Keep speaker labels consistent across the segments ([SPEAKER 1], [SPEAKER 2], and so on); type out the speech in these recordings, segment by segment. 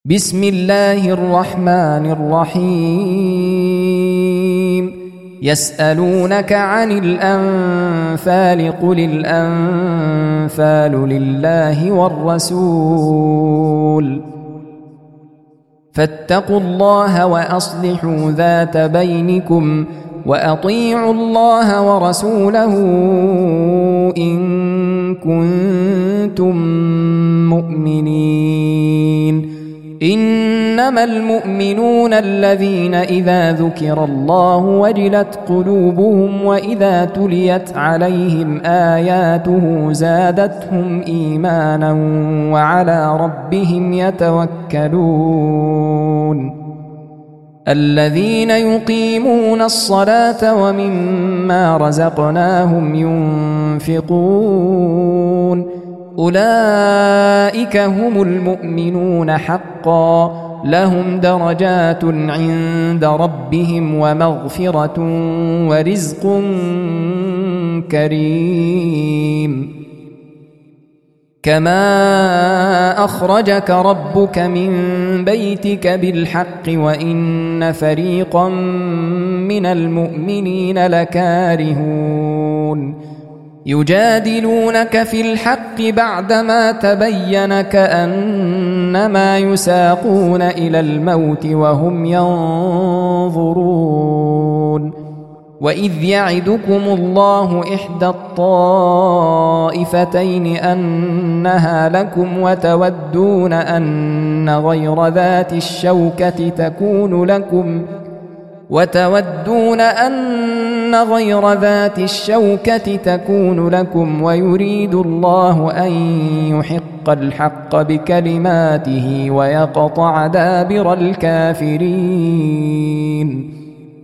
[SPEAKER 1] بسم الله الرحمن الرحيم يسألونك عن الأنفال قل الأنفال لله والرسول فاتقوا الله وأصلحوا ذات بينكم وأطيعوا الله ورسوله إن كنتم مؤمنين إنما المؤمنون الذين إذا ذكر الله وجلت قلوبهم وإذا تليت عليهم آياته زادتهم إيمانا وعلى ربهم يتوكلون الذين يقيمون الصلاة ومما رزقناهم ينفقون أولئك هم المؤمنون حقا لهم درجات عند ربهم ومغفرة ورزق كريم كما أخرجك ربك من بيتك بالحق وإن فريقا من المؤمنين لكارهون يجادلونك في الحق بعدما تبين كأنما يساقون إلى الموت وهم ينظرون وإذ يعدكم الله إحدى الطائفتين أنها لكم وتودون أن غير ذات الشوكة تكون لكم ويريد الله أن يحق الحق بكلماته ويقطع دابر الكافرين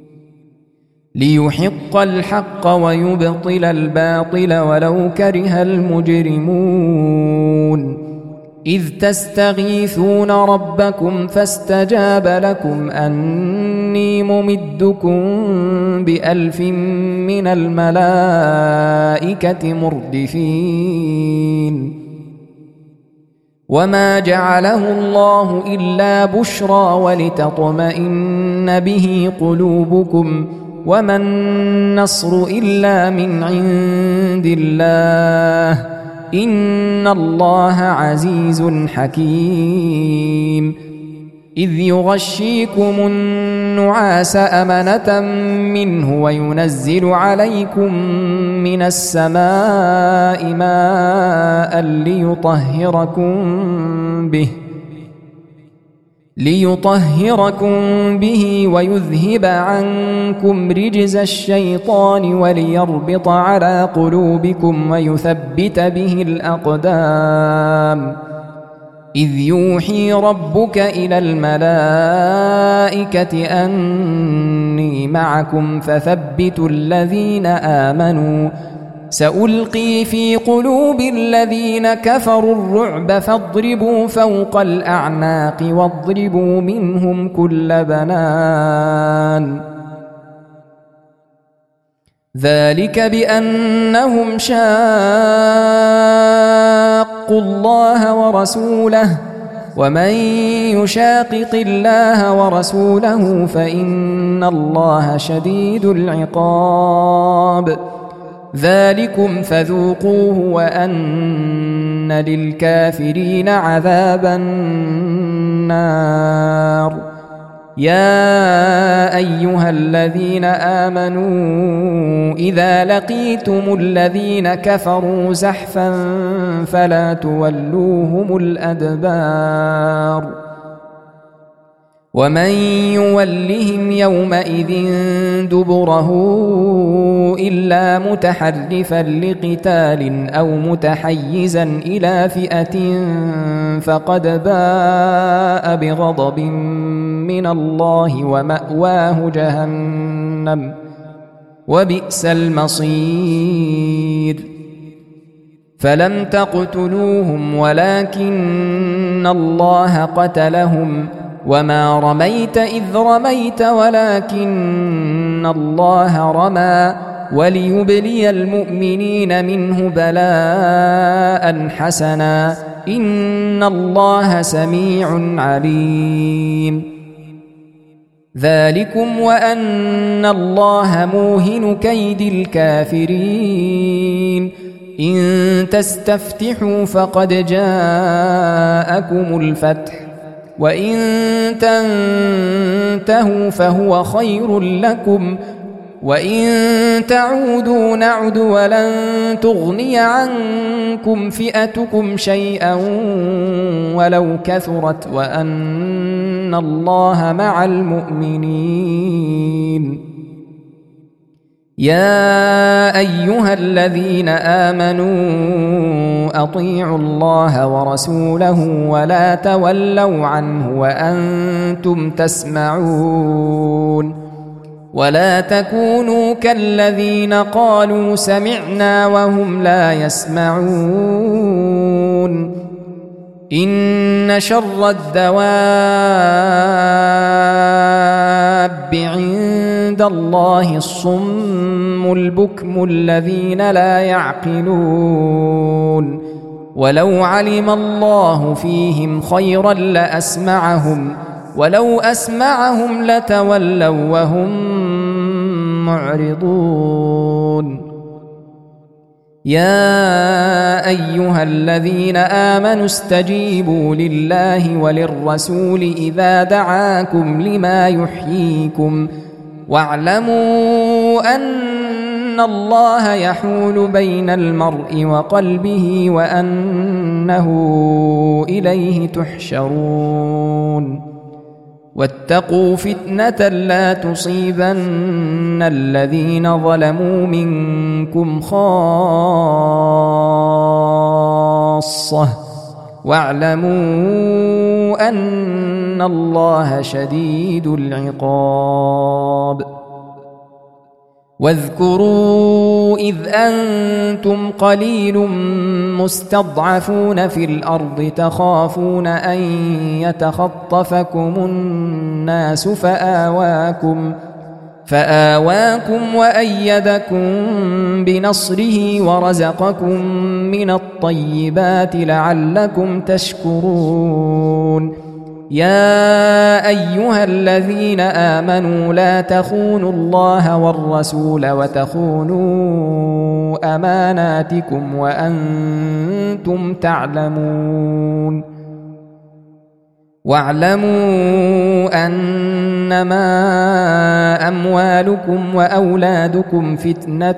[SPEAKER 1] ليحق الحق ويبطل الباطل ولو كره المجرمون إذ تستغيثون ربكم فاستجاب لكم أني ممدكم ب1000 من الملائكة مردفين وما جعله الله إلا بشرى ولتطمئن به قلوبكم وما النصر إلا من عند الله إن الله عزيز حكيم إذ يغشيكم النعاس أمنة منه وينزل عليكم من السماء ماء ليطهركم به ويذهب عنكم رجز الشيطان وليربط على قلوبكم ويثبت به الأقدام إذ يوحي ربك إلى الملائكة أني معكم فثبتوا الذين آمنوا سألقي في قلوب الذين كفروا الرعب فاضربوا فوق الأعناق واضربوا منهم كل بنان ذلك بأنهم شاقوا الله ورسوله ومن يشاقق الله ورسوله فإن الله شديد العقاب ذلكم فذوقوه وأن للكافرين عذاب النار يا أيها الذين آمنوا إذا لقيتم الذين كفروا زحفا فلا تولوهم الأدبار ومن يولهم يومئذ دبره إلا متحرفا لقتال أو متحيزا إلى فئة فقد باء بغضب من الله ومأواه جهنم وبئس المصير فلم تقتلوهم ولكن الله قتلهم وما رميت إذ رميت ولكن الله رمى وليبلي المؤمنين منه بلاء حسنا إن الله سميع عليم. ذلكم وأن الله موهن كيد الكافرين. إن تستفتحوا فقد جاءكم الفتح وإن تنتهوا فهو خير لكم وإن تعودوا نعد ولن تغني عنكم فئتكم شيئا ولو كثرت وأن الله مع المؤمنين. يا أيها الذين آمنوا أطيعوا الله ورسوله ولا تولوا عنه وأنتم تسمعون. ولا تكونوا كالذين قالوا سمعنا وهم لا يسمعون. إن شر الدواب عند الله الصم البكم الذين لا يعقلون. ولو علم الله فيهم خيرا لأسمعهم ولو أسمعهم لتولوا وهم معرضون. يا أيها الذين آمنوا استجيبوا لله وللرسول إذا دعاكم لما يحييكم واعلموا أن الله يحول بين المرء وقلبه وأنه إليه تحشرون. واتقوا فتنة لا تصيبن الذين ظلموا منكم خاصة واعلموا أن الله شديد العقاب. واذكروا إذ أنتم قليل مستضعفون في الأرض تخافون أن يتخطفكم الناس فآواكم وأيدكم بنصره ورزقكم من الطيبات لعلكم تشكرون. يا أيها الذين آمنوا لا تخونوا الله والرسول وتخونوا أماناتكم وأنتم تعلمون. واعلموا أنما أموالكم وأولادكم فتنة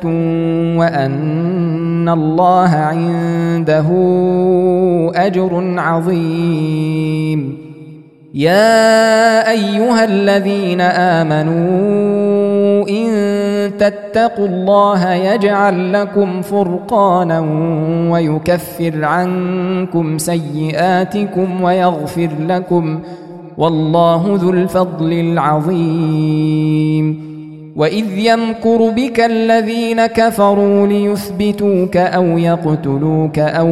[SPEAKER 1] وأن الله عنده أجر عظيم. يا أيها الذين آمنوا إن تتقوا الله يجعل لكم فرقانا ويكفر عنكم سيئاتكم ويغفر لكم والله ذو الفضل العظيم. وإذ يمكر بك الذين كفروا ليثبتوك أو يقتلوك أو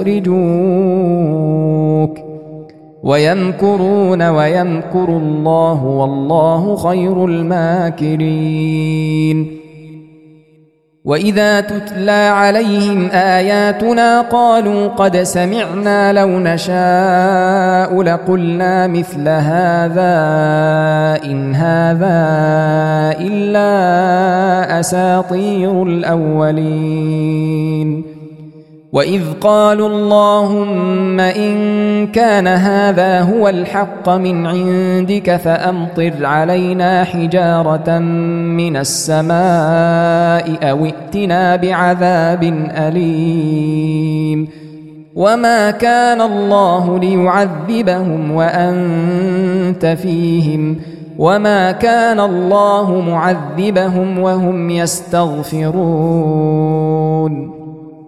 [SPEAKER 1] يخرجوك ويمكرون ويمكر الله والله خير الماكرين. وإذا تتلى عليهم آياتنا قالوا قد سمعنا لو نشاء لقلنا مثل هذا إن هذا إلا أساطير الأولين. وإذ قالوا اللهم إن كان هذا هو الحق من عندك فأمطر علينا حجارة من السماء أو ائتنا بعذاب أليم. وما كان الله ليعذبهم وأنت فيهم وما كان الله معذبهم وهم يستغفرون.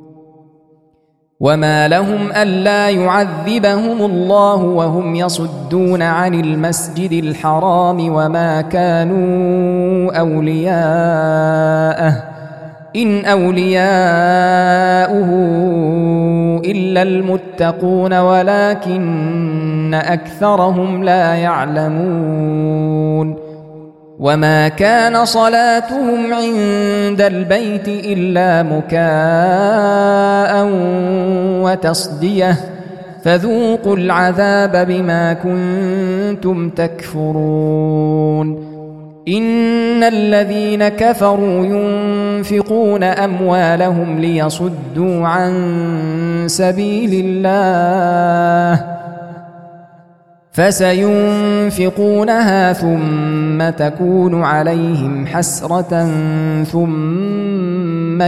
[SPEAKER 1] وما لهم ألا يعذبهم الله وهم يصدون عن المسجد الحرام وما كانوا أولياءه إن أولياؤه إلا المتقون ولكن أكثرهم لا يعلمون. وما كان صلاتهم عند البيت إلا مكاء وتصدية فذوقوا العذاب بما كنتم تكفرون إن الذين كفروا ينفقون أموالهم ليصدوا عن سبيل الله فسينفقونها ثم تكون عليهم حسرة ثم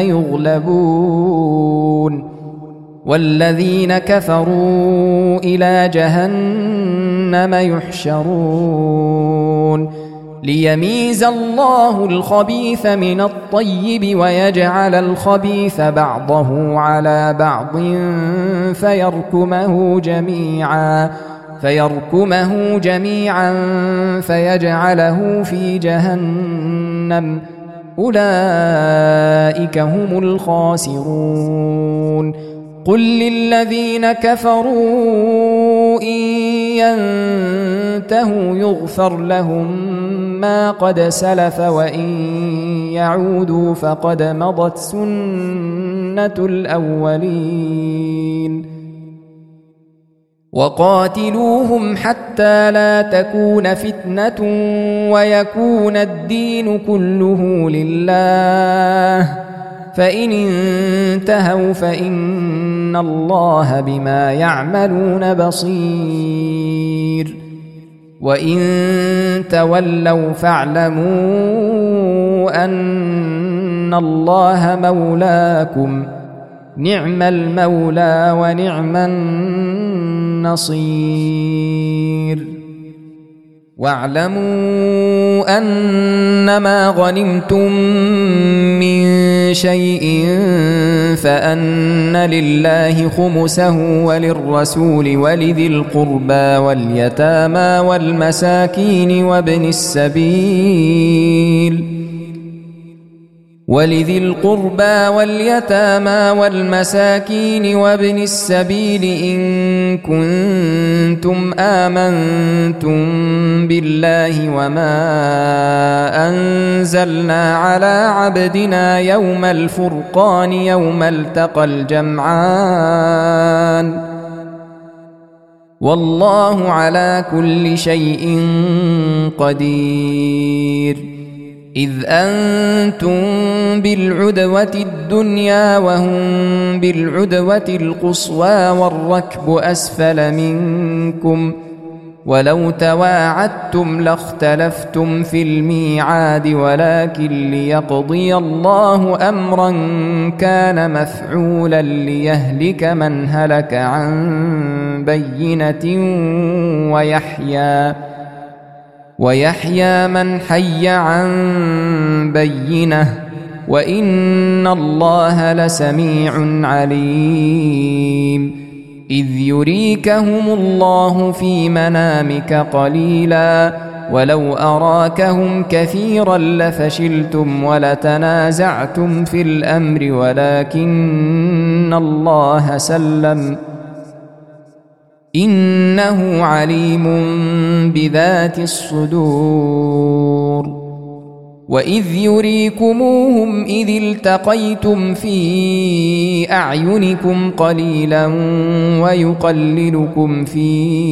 [SPEAKER 1] يغلبون والذين كفروا إلى جهنم يحشرون ليميز الله الخبيث من الطيب ويجعل الخبيث بعضه على بعض فيركمه جميعا فيجعله في جهنم أولئك هم الخاسرون قل للذين كفروا إن ينتهوا يغفر لهم ما قد سلف وإن يعودوا فقد مضت سنة الأولين وقاتلوهم حتى لا تكون فتنة ويكون الدين كله لله فإن انتهوا فإن الله بما يعملون بصير وإن تولوا فاعلموا أن الله مولاكم نعم المولى ونعم النصير واعلموا أنما غنمتم من شيء فأن لله خمسه وللرسول ولذي القربى واليتامى والمساكين وابن السبيل إن كنتم آمنتم بالله وما أنزلنا على عبدنا يوم الفرقان يوم التقى الجمعان والله على كل شيء قدير إذ أنتم بالعدوة الدنيا وهم بالعدوة القصوى والركب أسفل منكم ولو تواعدتم لاختلفتم في الميعاد ولكن ليقضي الله أمرا كان مفعولا ليهلك من هلك عن بينة ويحيى من حي عن بينة وإن الله لسميع عليم إذ يريكهم الله في منامك قليلا ولو أراكهم كثيرا لفشلتم ولتنازعتم في الأمر ولكن الله سلم إنه عليم بذات الصدور وإذ يريكموهم إذ التقيتم في أعينكم قليلا ويقللكم في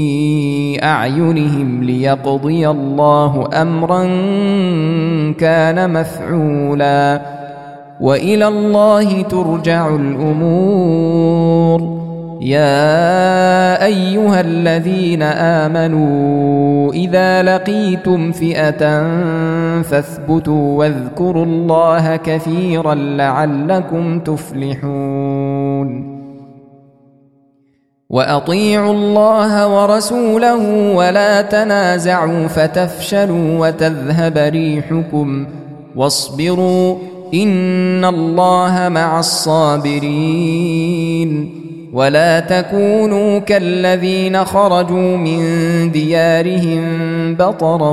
[SPEAKER 1] أعينهم ليقضي الله أمرا كان مفعولا وإلى الله ترجع الأمور يا أيها الذين آمنوا إذا لقيتم فئة فاثبتوا واذكروا الله كثيرا لعلكم تفلحون وأطيعوا الله ورسوله ولا تنازعوا فتفشلوا وتذهب ريحكم واصبروا إن الله مع الصابرين ولا تكونوا كالذين خرجوا من ديارهم بطرا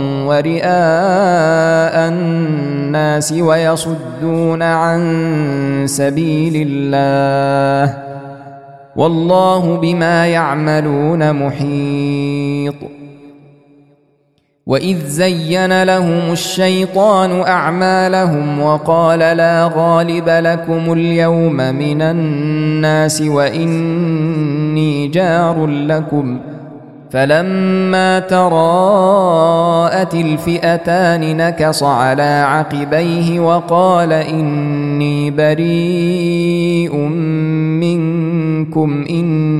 [SPEAKER 1] ورئاء الناس ويصدون عن سبيل الله والله بما يعملون محيط وإذ زين لهم الشيطان أعمالهم وقال لا غالب لكم اليوم من الناس وإني إني جار لكم فلما تراءت الفئتان نكص على عقبيه وقال إني بريء منكم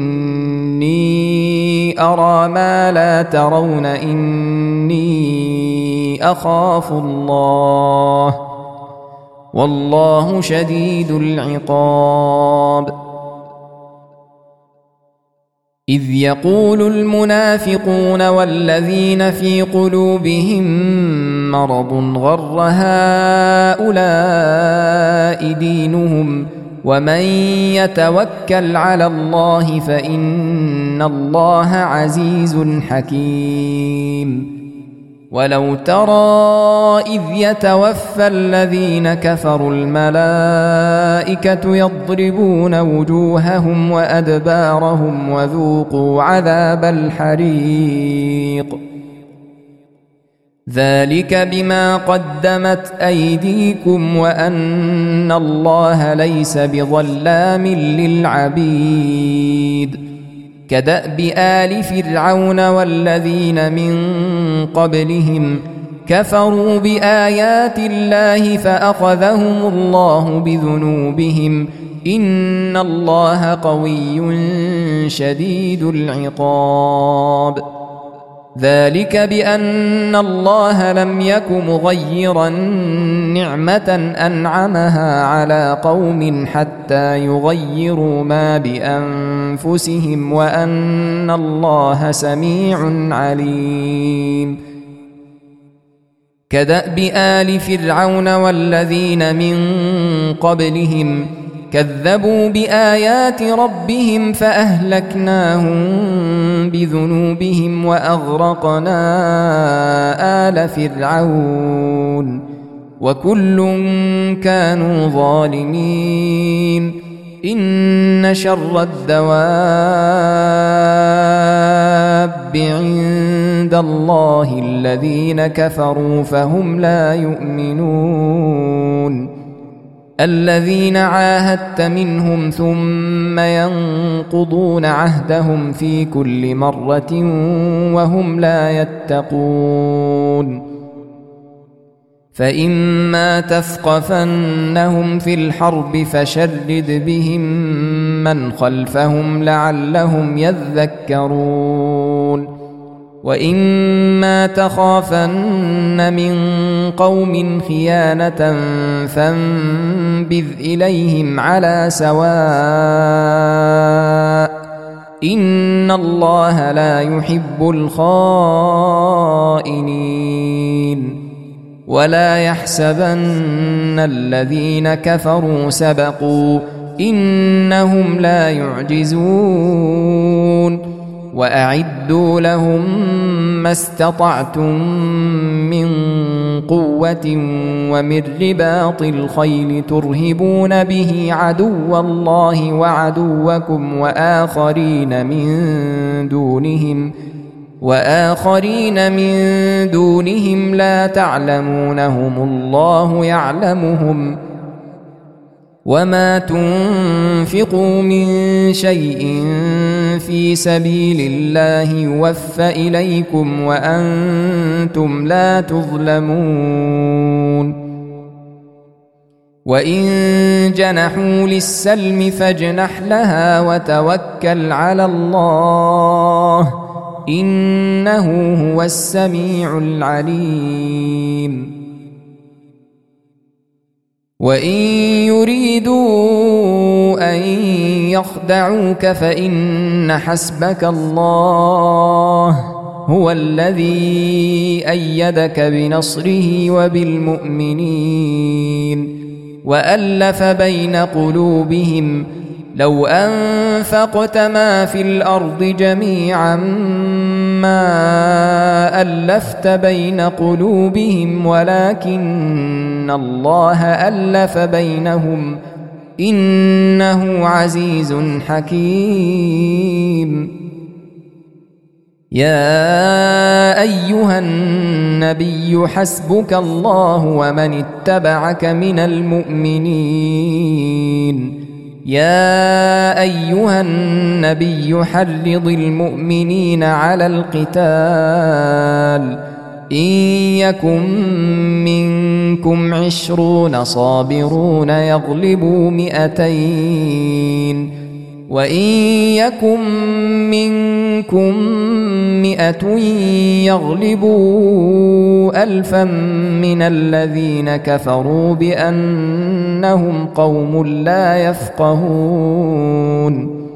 [SPEAKER 1] إني أرى ما لا ترون إني أخاف الله والله شديد العقاب. إذ يقول المنافقون والذين في قلوبهم مرض غر هؤلاء دينهم ومن يتوكل على الله فإن الله عزيز حكيم. ولو ترى إذ يتوفى الذين كفروا الملائكة يضربون وجوههم وأدبارهم وذوقوا عذاب الحريق ذلك بما قدمت أيديكم وأن الله ليس بظلام للعبيد. كدأب آل فرعون والذين من قبلهم كفروا بآيات الله فأخذهم الله بذنوبهم إن الله قوي شديد العقاب. ذلك بأن الله لم يك مغيرا نعمة أنعمها على قوم حتى يغيروا ما بأنفسهم وأن الله سميع عليم. كدأب آل فرعون والذين من قبلهم كذبوا بآيات ربهم فأهلكناهم بذنوبهم وأغرقنا آل فرعون وكل كانوا ظالمين. إن شر الدواب عند الله الذين كفروا فهم لا يؤمنون. الذين عاهدت منهم ثم ينقضون عهدهم في كل مرة وهم لا يتقون. فإما تثقفنهم في الحرب فشرد بهم من خلفهم لعلهم يذكرون. وإما تخافن من قوم خيانة فانبذ إليهم على سواء إن الله لا يحب الخائنين. ولا يحسبن الذين كفروا سبقوا إنهم لا يعجزون. وأعدوا لهم ما استطعتم من قوة ومن رباط الخيل ترهبون به عدو الله وعدوكم وآخرين من دونهم لا تعلمونهم الله يعلمهم. وما تنفقوا من شيء في سبيل الله يوفى إليكم وأنتم لا تظلمون. وإن جنحوا للسلم فاجنح لها وتوكل على الله إنه هو السميع العليم. وإن يريدوا أن يخدعوك فإن حسبك الله هو الذي أيدك بنصره وبالمؤمنين وألف بين قلوبهم لو أنفقت ما في الأرض جميعا ما ألفت بين قلوبهم ولكن الله ألف بينهم إنه عزيز حكيم. يا أيها النبي حسبك الله ومن اتبعك من المؤمنين يا أيها النبي حرض المؤمنين على القتال إن يكن منكم 20 صابرون يغلبوا 200 وإن يكن منكم 100 يغلبوا 1000 من الذين كفروا بأنهم قوم لا يفقهون.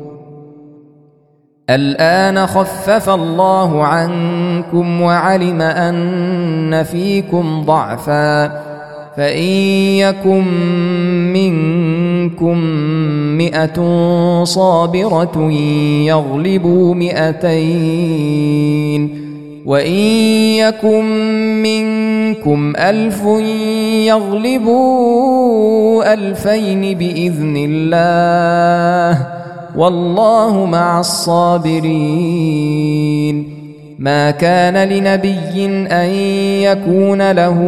[SPEAKER 1] الآن خفف الله عنكم وعلم أن فيكم ضعفا فإن يكن منكم 100 صابرة يغلبوا 200 وإن يكن منكم 1000 يغلبوا 2000 بإذن الله والله مع الصابرين. ما كان لنبي أن يكون له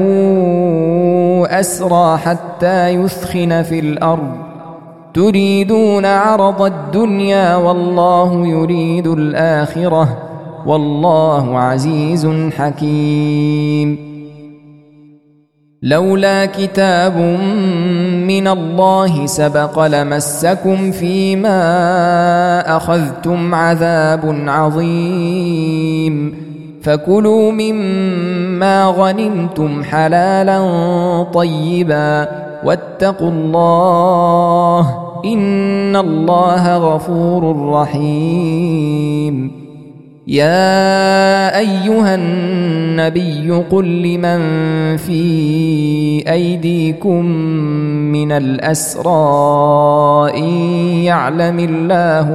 [SPEAKER 1] أسرى حتى يثخن في الأرض تريدون عرض الدنيا والله يريد الآخرة والله عزيز حكيم. لولا كتاب من الله سبق لمسكم فيما أخذتم عذاب عظيم فكلوا مما غنمتم حلالا طيبا واتقوا الله إن الله غفور رحيم. يا أيها النبي قل لمن في أيديكم من الأسرى إن يعلم الله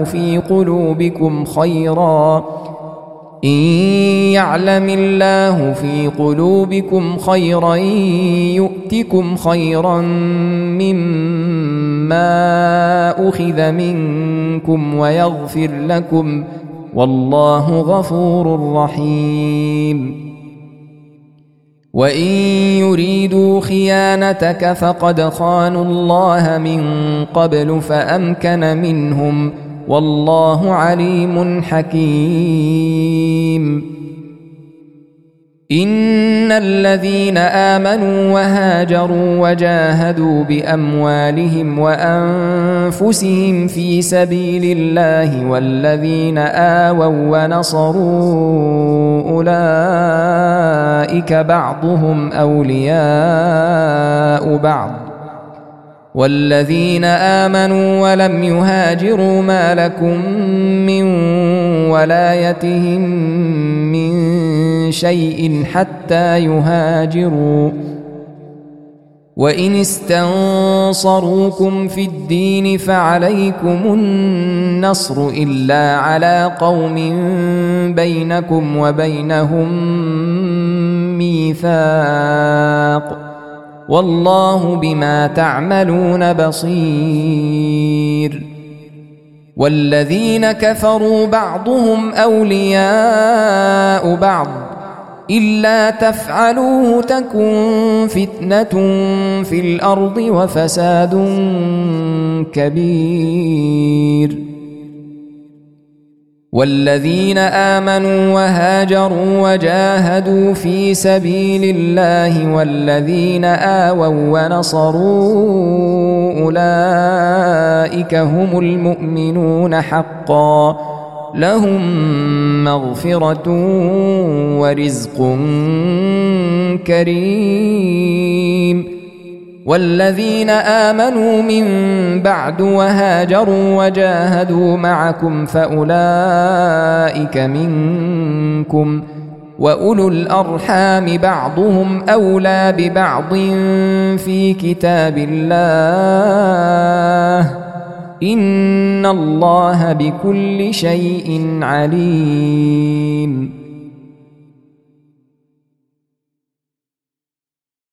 [SPEAKER 1] في قلوبكم خيرا يؤتكم خيرا مما أخذ منكم ويغفر لكم والله غفور رحيم. وإن يريدوا خيانتك فقد خانوا الله من قبل فأمكن منهم والله عليم حكيم. إن الذين آمنوا وهاجروا وجاهدوا بأموالهم وأنفسهم في سبيل الله والذين آووا ونصروا أولئك بعضهم أولياء بعض والذين آمنوا ولم يهاجروا ما لكم من ولايتهم من شيء حتى يهاجروا وإن استنصروكم في الدين فعليكم النصر إلا على قوم بينكم وبينهم ميثاق والله بما تعملون بصير. والذين كفروا بعضهم أولياء بعض إلا تفعلوه تكن فتنة في الأرض وفساد كبير. والذين آمنوا وهاجروا وجاهدوا في سبيل الله والذين آووا ونصروا أولئك هم المؤمنون حقا لهم مغفرة ورزق كريم. والذين آمنوا من بعد وهاجروا وجاهدوا معكم فأولئك منكم وأولو الأرحام بعضهم أولى ببعض في كتاب الله إن الله بكل شيء عليم.